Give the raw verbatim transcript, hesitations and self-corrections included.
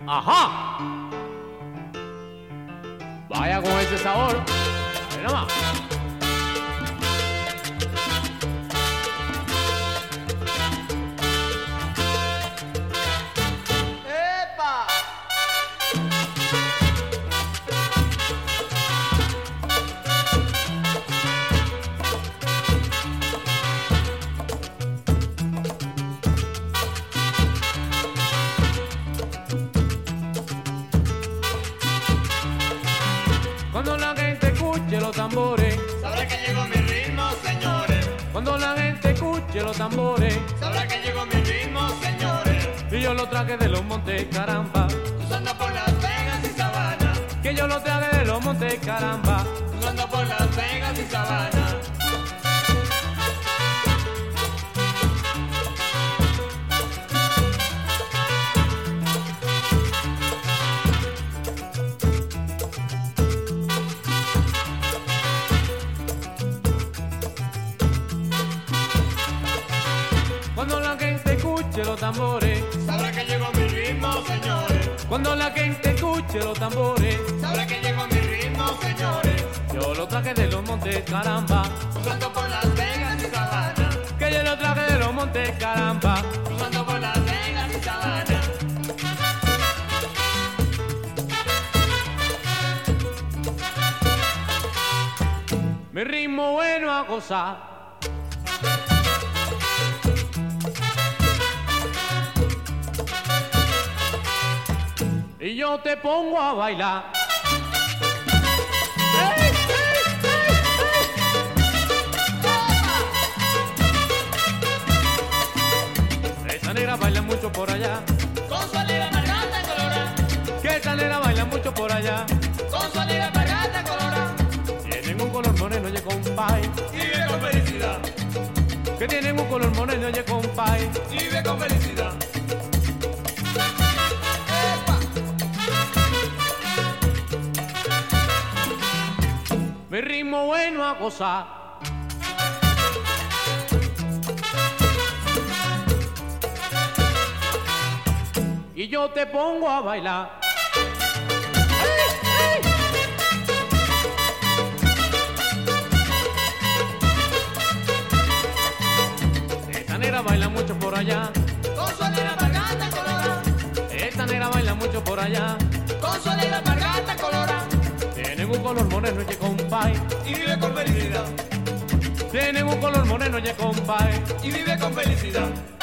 Ajá. Vaya con ese sabor. Ahí nomás. ¡Epa! Cuando la gente escuche los tambores, Sabrá que llegó mi ritmo, señores. cuando la gente escuche los tambores, Sabrá que llegó mi ritmo, señores. y yo lo traje de los montes, caramba, Cruzando por Las Vegas y Sabana. que yo lo traje de los montes, caramba. Cruzando por Las Vegas y Sabana. Cuando la gente escuche los tambores, Sabrá que llegó mi ritmo, señores. cuando la gente escuche los tambores, Sabrá que llegó mi ritmo, señores. yo lo traje de los montes, caramba, Cruzando por Las Vegas y Sabana. que yo lo traje de los montes, caramba. Cruzando por Las Vegas y Sabana. Mi ritmo bueno a gozar. Y yo te pongo a bailar. ¡Ey, ey, ey, ey! Esa negra baila mucho por allá. Con su alegre garganta colorada. Que esa negra baila mucho por allá. Con su alegre garganta colorada. Tienen un color moreno, oye, compay. Y vive con felicidad. Que tienen un color moreno, oye, compay. Y vive con felicidad. Mi ritmo bueno a gozar. Y yo te pongo a bailar. Esta negra baila mucho por allá. Con su alegre garganta colorada. Esta negra baila mucho por allá. Con su alegre garganta colorada. Tienen un color moreno, oye, compay. Y vive con felicidad. Tienen un color moreno, oye, compay. Y vive con felicidad.